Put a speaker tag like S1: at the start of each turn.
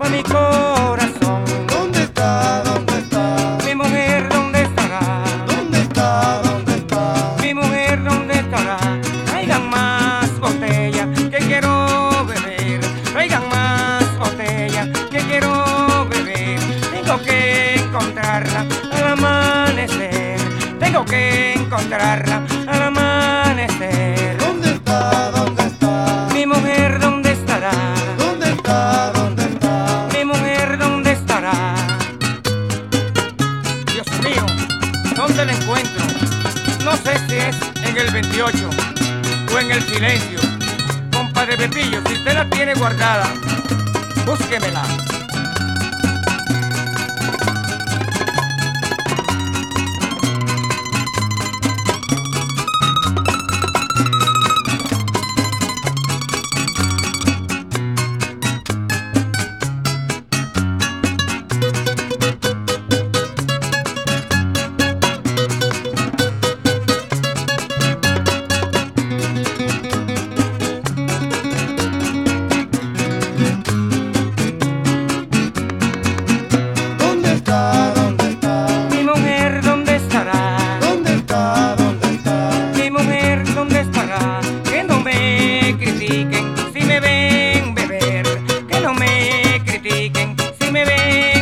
S1: mi corazón.
S2: ¿Dónde está? ¿Dónde está?
S1: Mi mujer, ¿dónde estará?
S2: ¿Dónde está? ¿Dónde está?
S1: Mi mujer, ¿dónde estará? Traigan más botellas que quiero beber. Traigan más botellas que quiero beber. Tengo que encontrarla al amanecer. Tengo que encontrarla al amanecer.
S2: ¿Dónde está? ¿Dónde está?
S1: Mi mujer, ¿dónde estará?
S2: ¿Dónde está? ¿Dónde está?
S1: Mi mujer, ¿dónde estará? Dios mío, ¿dónde la encuentro? No sé si es en el 28 o en el silencio. Compadre Pepillo, si usted la tiene guardada, búsquemela.
S2: ¿Dónde está? ¿Dónde está?
S1: Mi mujer, ¿dónde estará?
S2: ¿Dónde está? ¿Dónde está?
S1: Mi mujer, ¿dónde estará? Que no me critiquen si me ven beber. Que no me critiquen si me ven